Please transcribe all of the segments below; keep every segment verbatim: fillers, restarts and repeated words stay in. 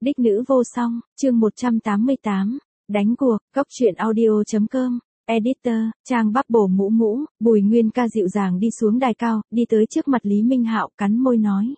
Đích nữ vô song, chương một trăm tám mươi tám, đánh cuộc, góc truyện audio.com, editor, trang Bubble mũ mũ, Bùi Nguyên Ca dịu dàng đi xuống đài cao, đi tới trước mặt Lý Minh Hạo, cắn môi nói.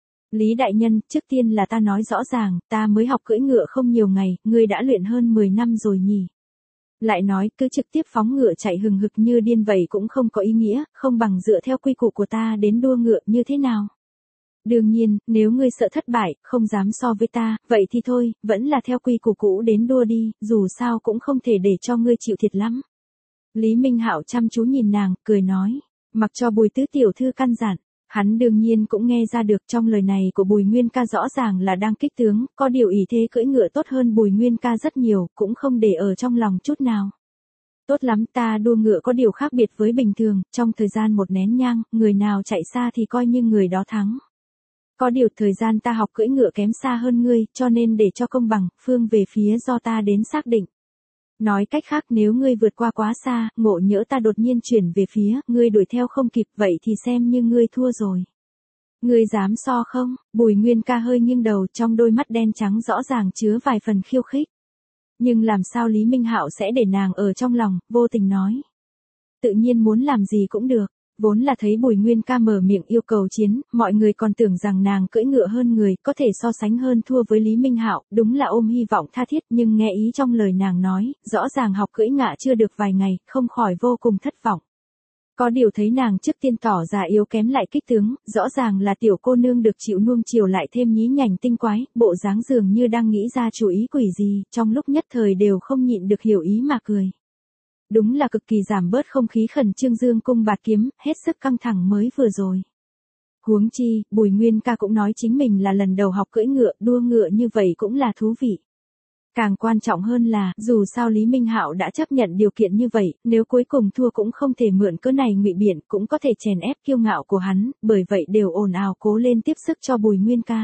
Lý đại nhân, trước tiên là ta nói rõ ràng, ta mới học cưỡi ngựa không nhiều ngày, ngươi đã luyện hơn mười năm rồi nhỉ. Lại nói, cứ trực tiếp phóng ngựa chạy hừng hực như điên vậy cũng không có ý nghĩa, không bằng dựa theo quy củ của ta đến đua ngựa như thế nào. Đương nhiên, nếu ngươi sợ thất bại, không dám so với ta, vậy thì thôi, vẫn là theo quy củ cũ đến đua đi, dù sao cũng không thể để cho ngươi chịu thiệt lắm. Lý Minh Hạo chăm chú nhìn nàng, cười nói, mặc cho Bùi tứ tiểu thư căn dặn, hắn đương nhiên cũng nghe ra được trong lời này của Bùi Nguyên Ca rõ ràng là đang kích tướng, có điều ý thế cưỡi ngựa tốt hơn Bùi Nguyên Ca rất nhiều, cũng không để ở trong lòng chút nào. Tốt lắm, ta đua ngựa có điều khác biệt với bình thường, trong thời gian một nén nhang, người nào chạy xa thì coi như người đó thắng. Có điều thời gian ta học cưỡi ngựa kém xa hơn ngươi, cho nên để cho công bằng, phương về phía do ta đến xác định. Nói cách khác, nếu ngươi vượt qua quá xa, ngộ nhỡ ta đột nhiên chuyển về phía, ngươi đuổi theo không kịp, vậy thì xem như ngươi thua rồi. Ngươi dám so không? Bùi Nguyên Ca hơi nghiêng đầu, trong đôi mắt đen trắng rõ ràng chứa vài phần khiêu khích. Nhưng làm sao Lý Minh Hạo sẽ để nàng ở trong lòng, vô tình nói. Tự nhiên muốn làm gì cũng được. Vốn là thấy Bùi Nguyên Ca mở miệng yêu cầu chiến, mọi người còn tưởng rằng nàng cưỡi ngựa hơn người, có thể so sánh hơn thua với Lý Minh Hạo, đúng là ôm hy vọng tha thiết, nhưng nghe ý trong lời nàng nói, rõ ràng học cưỡi ngựa chưa được vài ngày, không khỏi vô cùng thất vọng. Có điều thấy nàng trước tiên tỏ ra yếu kém lại kích tướng, rõ ràng là tiểu cô nương được chịu nuông chiều lại thêm nhí nhảnh tinh quái, bộ dáng dường như đang nghĩ ra chủ ý quỷ gì, trong lúc nhất thời đều không nhịn được hiểu ý mà cười. Đúng là cực kỳ giảm bớt không khí khẩn trương dương cung bạt kiếm, hết sức căng thẳng mới vừa rồi. Huống chi, Bùi Nguyên Ca cũng nói chính mình là lần đầu học cưỡi ngựa, đua ngựa như vậy cũng là thú vị. Càng quan trọng hơn là, dù sao Lý Minh Hạo đã chấp nhận điều kiện như vậy, nếu cuối cùng thua cũng không thể mượn cớ này ngụy biện, cũng có thể chèn ép kiêu ngạo của hắn, bởi vậy đều ồn ào cố lên tiếp sức cho Bùi Nguyên Ca.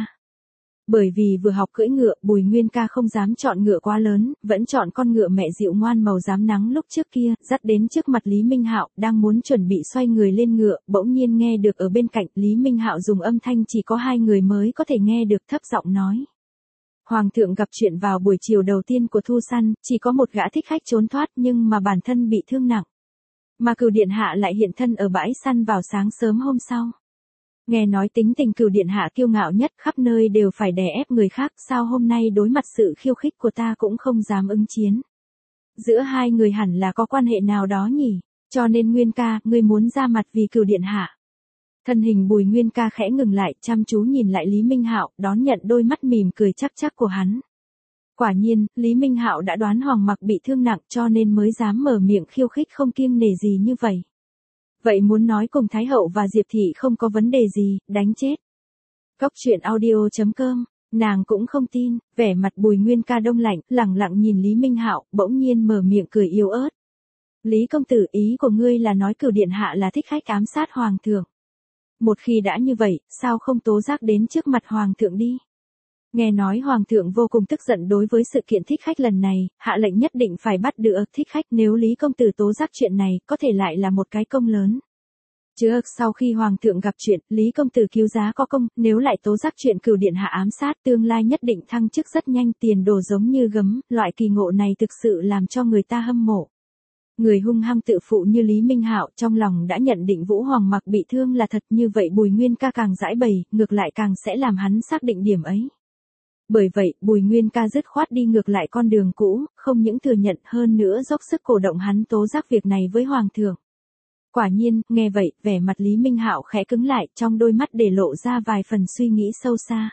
Bởi vì vừa học cưỡi ngựa, Bùi Nguyên Ca không dám chọn ngựa quá lớn, vẫn chọn con ngựa mẹ dịu ngoan màu rám nắng lúc trước kia, dắt đến trước mặt Lý Minh Hạo, đang muốn chuẩn bị xoay người lên ngựa, bỗng nhiên nghe được ở bên cạnh, Lý Minh Hạo dùng âm thanh chỉ có hai người mới có thể nghe được, thấp giọng nói. Hoàng thượng gặp chuyện vào buổi chiều đầu tiên của thu săn, chỉ có một gã thích khách trốn thoát nhưng mà bản thân bị thương nặng. Mà Cửu điện hạ lại hiện thân ở bãi săn vào sáng sớm hôm sau. Nghe nói tính tình Cửu điện hạ kiêu ngạo nhất, khắp nơi đều phải đè ép người khác, sao hôm nay đối mặt sự khiêu khích của ta cũng không dám ứng chiến. Giữa hai người hẳn là có quan hệ nào đó nhỉ, cho nên Nguyên Ca, ngươi muốn ra mặt vì Cửu điện hạ. Thân hình Bùi Nguyên Ca khẽ ngừng lại, chăm chú nhìn lại Lý Minh Hạo, đón nhận đôi mắt mỉm cười chắc chắc của hắn. Quả nhiên, Lý Minh Hạo đã đoán Hoàng Mặc bị thương nặng cho nên mới dám mở miệng khiêu khích không kiêng nể gì như vậy. Vậy muốn nói cùng Thái Hậu và Diệp Thị không có vấn đề gì, đánh chết. Góc truyện audio.com, nàng cũng không tin, vẻ mặt Bùi Nguyên Ca đông lạnh, lẳng lặng nhìn Lý Minh Hạo, bỗng nhiên mở miệng cười yếu ớt. Lý công tử, ý của ngươi là nói Cửu điện hạ là thích khách ám sát Hoàng thượng. Một khi đã như vậy, sao không tố giác đến trước mặt Hoàng thượng đi? Nghe nói Hoàng thượng vô cùng tức giận đối với sự kiện thích khách lần này, hạ lệnh nhất định phải bắt được thích khách, nếu Lý công tử tố giác chuyện này, có thể lại là một cái công lớn. Chứ sau khi Hoàng thượng gặp chuyện, Lý công tử cứu giá có công, nếu lại tố giác chuyện Cửu điện hạ ám sát, tương lai nhất định thăng chức rất nhanh, tiền đồ giống như gấm, loại kỳ ngộ này thực sự làm cho người ta hâm mộ. Người hung hăng tự phụ như Lý Minh Hạo trong lòng đã nhận định Vũ Hoàng Mặc bị thương là thật, như vậy Bùi Nguyên Ca càng giãi bày, ngược lại càng sẽ làm hắn xác định điểm ấy. Bởi vậy, Bùi Nguyên Ca dứt khoát đi ngược lại con đường cũ, không những thừa nhận hơn nữa dốc sức cổ động hắn tố giác việc này với Hoàng thượng. Quả nhiên, nghe vậy, vẻ mặt Lý Minh Hạo khẽ cứng lại, trong đôi mắt để lộ ra vài phần suy nghĩ sâu xa.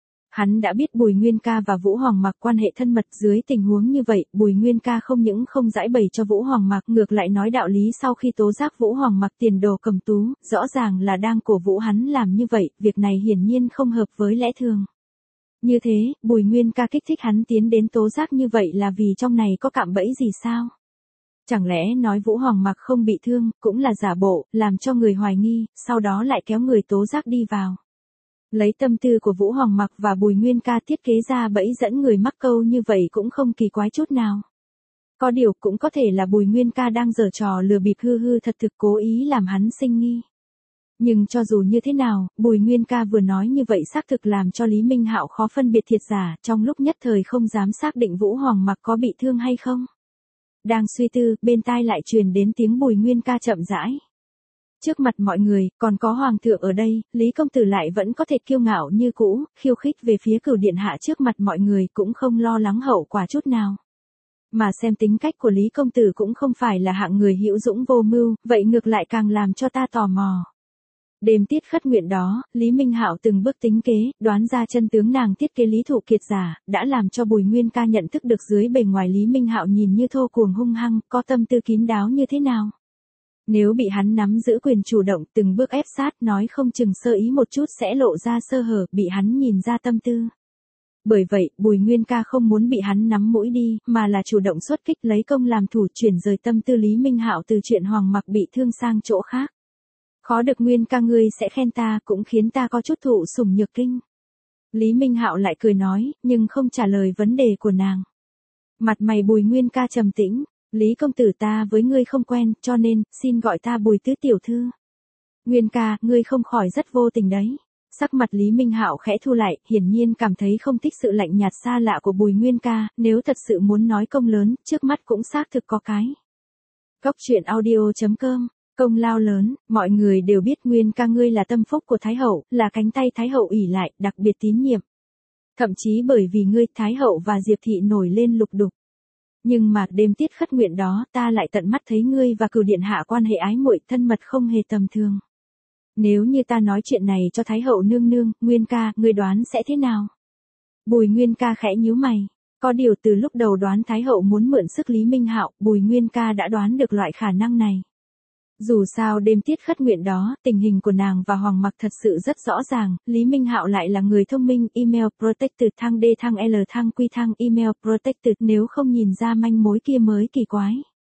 Hắn đã biết Bùi Nguyên Ca và Vũ Hoàng Mặc quan hệ thân mật, dưới tình huống như vậy, Bùi Nguyên Ca không những không giãi bày cho Vũ Hoàng Mặc, ngược lại nói đạo lý sau khi tố giác Vũ Hoàng Mặc tiền đồ cầm tú, rõ ràng là đang cổ vũ hắn làm như vậy, việc này hiển nhiên không hợp với lẽ thường. Như thế, Bùi Nguyên Ca kích thích hắn tiến đến tố giác như vậy là vì trong này có cạm bẫy gì sao? Chẳng lẽ nói Vũ Hoàng Mặc không bị thương, cũng là giả bộ, làm cho người hoài nghi, sau đó lại kéo người tố giác đi vào. Lấy tâm tư của Vũ Hoàng Mặc và Bùi Nguyên Ca thiết kế ra bẫy dẫn người mắc câu như vậy cũng không kỳ quái chút nào. Có điều cũng có thể là Bùi Nguyên Ca đang giở trò lừa bịp hư hư thật thực cố ý làm hắn sinh nghi. Nhưng cho dù như thế nào, Bùi Nguyên ca vừa nói như vậy xác thực làm cho Lý Minh Hạo khó phân biệt thiệt giả, trong lúc nhất thời không dám xác định Vũ Hoàng Mặc có bị thương hay không. Đang suy tư, bên tai lại truyền đến tiếng Bùi Nguyên ca chậm rãi. Trước mặt mọi người, còn có Hoàng thượng ở đây, Lý công tử lại vẫn có thể kiêu ngạo như cũ, khiêu khích về phía Cửu điện hạ trước mặt mọi người cũng không lo lắng hậu quả chút nào. Mà xem tính cách của Lý công tử cũng không phải là hạng người hữu dũng vô mưu, vậy ngược lại càng làm cho ta tò mò. Đêm tiết khất nguyện đó, Lý Minh Hạo từng bước tính kế, đoán ra chân tướng nàng thiết kế Lý Thụ Kiệt giả, đã làm cho Bùi Nguyên ca nhận thức được dưới bề ngoài Lý Minh Hạo nhìn như thô cuồng hung hăng, có tâm tư kín đáo như thế nào. Nếu bị hắn nắm giữ quyền chủ động từng bước ép sát nói không chừng sơ ý một chút sẽ lộ ra sơ hở, bị hắn nhìn ra tâm tư. Bởi vậy, Bùi Nguyên ca không muốn bị hắn nắm mũi đi, mà là chủ động xuất kích lấy công làm thủ chuyển rời tâm tư Lý Minh Hạo từ chuyện Hoàng Mặc bị thương sang chỗ khác. Khó được Nguyên ca ngươi sẽ khen ta cũng khiến ta có chút thụ sủng nhược kinh. Lý Minh Hạo lại cười nói, nhưng không trả lời vấn đề của nàng. Mặt mày Bùi Nguyên ca trầm tĩnh, Lý công tử ta với ngươi không quen, cho nên, xin gọi ta Bùi tứ tiểu thư. Nguyên ca, ngươi không khỏi rất vô tình đấy. Sắc mặt Lý Minh Hạo khẽ thu lại, hiển nhiên cảm thấy không thích sự lạnh nhạt xa lạ của Bùi Nguyên ca, nếu thật sự muốn nói công lớn, trước mắt cũng xác thực có cái. Cốc truyện audio chấm com, công lao lớn, mọi người đều biết Nguyên ca ngươi là tâm phúc của Thái hậu, là cánh tay Thái hậu ỷ lại, đặc biệt tín nhiệm. Thậm chí bởi vì ngươi, Thái hậu và Diệp thị nổi lên lục đục. Nhưng mà đêm tiết khất nguyện đó, ta lại tận mắt thấy ngươi và Cửu điện hạ quan hệ ái muội thân mật không hề tầm thường. Nếu như ta nói chuyện này cho Thái hậu nương nương, Nguyên ca, ngươi đoán sẽ thế nào? Bùi Nguyên ca khẽ nhíu mày. Có điều từ lúc đầu đoán Thái hậu muốn mượn sức Lý Minh Hạo, Bùi Nguyên ca đã đoán được loại khả năng này. Dù sao đêm tiết khất nguyện đó, tình hình của nàng và Hoàng Mặc thật sự rất rõ ràng, Lý Minh Hạo lại là người thông minh, email protected thăng D thăng L thăng Q thăng email protected, nếu không nhìn ra manh mối kia mới kỳ quái.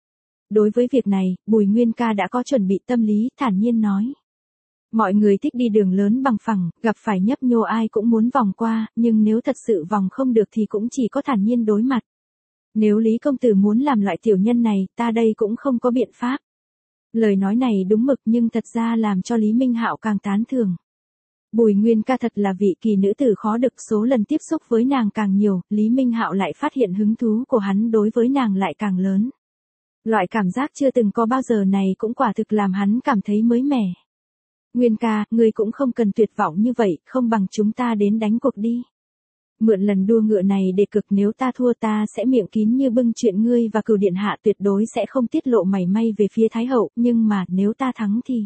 Đối với việc này, Bùi Nguyên ca đã có chuẩn bị tâm lý, thản nhiên nói. Mọi người thích đi đường lớn bằng phẳng, gặp phải nhấp nhô ai cũng muốn vòng qua, nhưng nếu thật sự vòng không được thì cũng chỉ có thản nhiên đối mặt. Nếu Lý công tử muốn làm loại tiểu nhân này, ta đây cũng không có biện pháp. Lời nói này đúng mực nhưng thật ra làm cho Lý Minh Hạo càng tán thưởng. Bùi Nguyên ca thật là vị kỳ nữ tử khó được, số lần tiếp xúc với nàng càng nhiều, Lý Minh Hạo lại phát hiện hứng thú của hắn đối với nàng lại càng lớn. Loại cảm giác chưa từng có bao giờ này cũng quả thực làm hắn cảm thấy mới mẻ. Nguyên ca, ngươi cũng không cần tuyệt vọng như vậy, không bằng chúng ta đến đánh cuộc đi. Mượn lần đua ngựa này để cực, nếu ta thua ta sẽ miệng kín như bưng chuyện ngươi và Cửu điện hạ tuyệt đối sẽ không tiết lộ mảy may về phía Thái hậu, nhưng mà nếu ta thắng thì...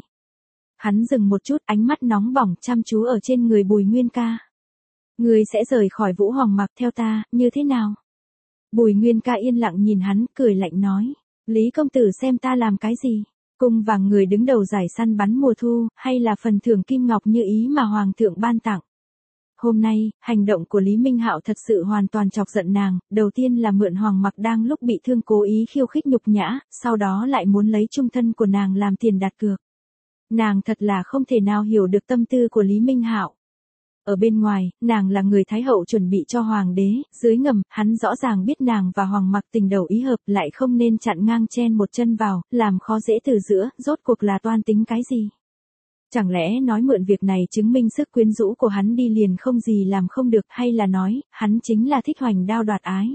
Hắn dừng một chút, ánh mắt nóng bỏng chăm chú ở trên người Bùi Nguyên ca. Ngươi sẽ rời khỏi Vũ Hoàng Mặc theo ta, như thế nào? Bùi Nguyên ca yên lặng nhìn hắn, cười lạnh nói. Lý công tử xem ta làm cái gì? Cung vàng người đứng đầu giải săn bắn mùa thu, hay là phần thưởng kim ngọc như ý mà Hoàng thượng ban tặng? Hôm nay, hành động của Lý Minh Hạo thật sự hoàn toàn chọc giận nàng, đầu tiên là mượn Hoàng Mặc đang lúc bị thương cố ý khiêu khích nhục nhã, sau đó lại muốn lấy chung thân của nàng làm tiền đặt cược. Nàng thật là không thể nào hiểu được tâm tư của Lý Minh Hạo. Ở bên ngoài, nàng là người Thái hậu chuẩn bị cho Hoàng đế, dưới ngầm, hắn rõ ràng biết nàng và Hoàng Mặc tình đầu ý hợp lại không nên chặn ngang chen một chân vào, làm khó dễ từ giữa, rốt cuộc là toan tính cái gì. Chẳng lẽ nói mượn việc này chứng minh sức quyến rũ của hắn đi liền không gì làm không được, hay là nói, hắn chính là thích hoành đao đoạt ái.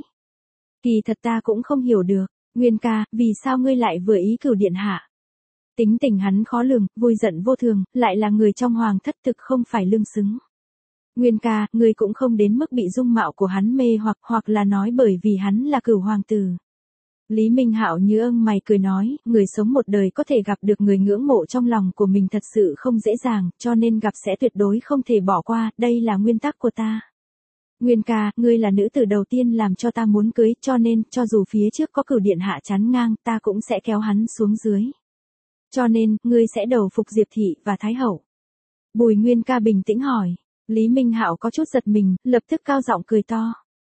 Kỳ thật ta cũng không hiểu được, Nguyên ca, vì sao ngươi lại vừa ý Cửu điện hạ? Tính tình hắn khó lường, vui giận vô thường, lại là người trong hoàng thất thực không phải lương xứng. Nguyên ca, ngươi cũng không đến mức bị dung mạo của hắn mê hoặc, hoặc là nói bởi vì hắn là Cửu hoàng tử. Lý Minh Hạo như âng mày cười nói, người sống một đời có thể gặp được người ngưỡng mộ trong lòng của mình thật sự không dễ dàng, cho nên gặp sẽ tuyệt đối không thể bỏ qua, đây là nguyên tắc của ta. Nguyên ca, ngươi là nữ tử đầu tiên làm cho ta muốn cưới, cho nên, cho dù phía trước có Cửu điện hạ chắn ngang, ta cũng sẽ kéo hắn xuống dưới. Cho nên, ngươi sẽ đầu phục Diệp thị và Thái hậu. Bùi Nguyên ca bình tĩnh hỏi. Lý Minh Hạo có chút giật mình, lập tức cao giọng cười to.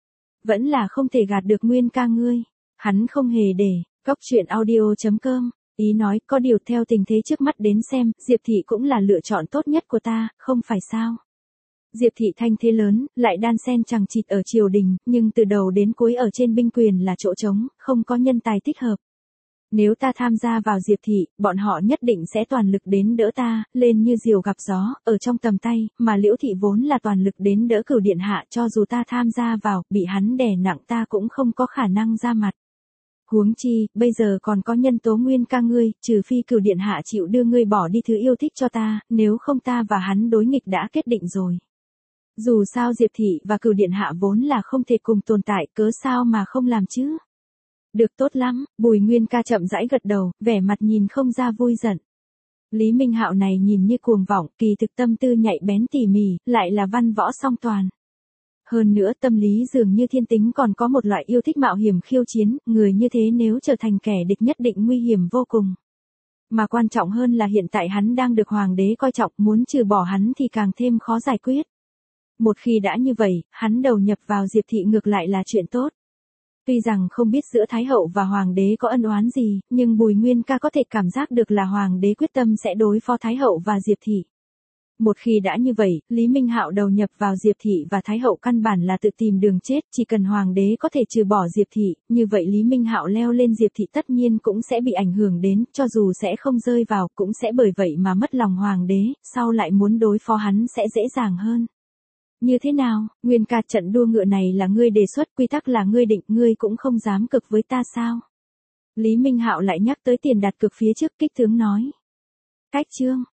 Vẫn là không thể gạt được Nguyên ca ngươi. Hắn không hề để, cốc truyện audio chấm com, ý nói, có điều theo tình thế trước mắt đến xem, Diệp thị cũng là lựa chọn tốt nhất của ta, không phải sao? Diệp thị thanh thế lớn, lại đan xen chằng chịt ở triều đình, nhưng từ đầu đến cuối ở trên binh quyền là chỗ trống, không có nhân tài thích hợp. Nếu ta tham gia vào Diệp thị, bọn họ nhất định sẽ toàn lực đến đỡ ta, lên như diều gặp gió, ở trong tầm tay, mà Liễu thị vốn là toàn lực đến đỡ Cửu điện hạ, cho dù ta tham gia vào, bị hắn đè nặng ta cũng không có khả năng ra mặt. Huống chi, bây giờ còn có Nhân Tố Nguyên ca ngươi, trừ phi Cửu điện hạ chịu đưa ngươi bỏ đi thứ yêu thích cho ta, nếu không ta và hắn đối nghịch đã kết định rồi. Dù sao Diệp thị và Cửu điện hạ vốn là không thể cùng tồn tại, cớ sao mà không làm chứ? Được, tốt lắm, Bùi Nguyên ca chậm rãi gật đầu, vẻ mặt nhìn không ra vui giận. Lý Minh Hạo này nhìn như cuồng vọng, kỳ thực tâm tư nhạy bén tỉ mỉ, lại là văn võ song toàn. Hơn nữa tâm lý dường như thiên tính còn có một loại yêu thích mạo hiểm khiêu chiến, người như thế nếu trở thành kẻ địch nhất định nguy hiểm vô cùng. Mà quan trọng hơn là hiện tại hắn đang được hoàng đế coi trọng, muốn trừ bỏ hắn thì càng thêm khó giải quyết. Một khi đã như vậy, hắn đầu nhập vào Diệp thị ngược lại là chuyện tốt. Tuy rằng không biết giữa Thái hậu và Hoàng đế có ân oán gì, nhưng Bùi Nguyên ca có thể cảm giác được là Hoàng đế quyết tâm sẽ đối phó Thái hậu và Diệp thị. Một khi đã như vậy, Lý Minh Hạo đầu nhập vào Diệp thị và Thái hậu căn bản là tự tìm đường chết, chỉ cần Hoàng đế có thể trừ bỏ Diệp thị, như vậy Lý Minh Hạo leo lên Diệp thị tất nhiên cũng sẽ bị ảnh hưởng đến, cho dù sẽ không rơi vào, cũng sẽ bởi vậy mà mất lòng Hoàng đế, sau lại muốn đối phó hắn sẽ dễ dàng hơn. Như thế nào, Nguyên ca, trận đua ngựa này là ngươi đề xuất, quy tắc là ngươi định, ngươi cũng không dám cực với ta sao? Lý Minh Hạo lại nhắc tới tiền đặt cược phía trước, kích tướng nói. Cách chương,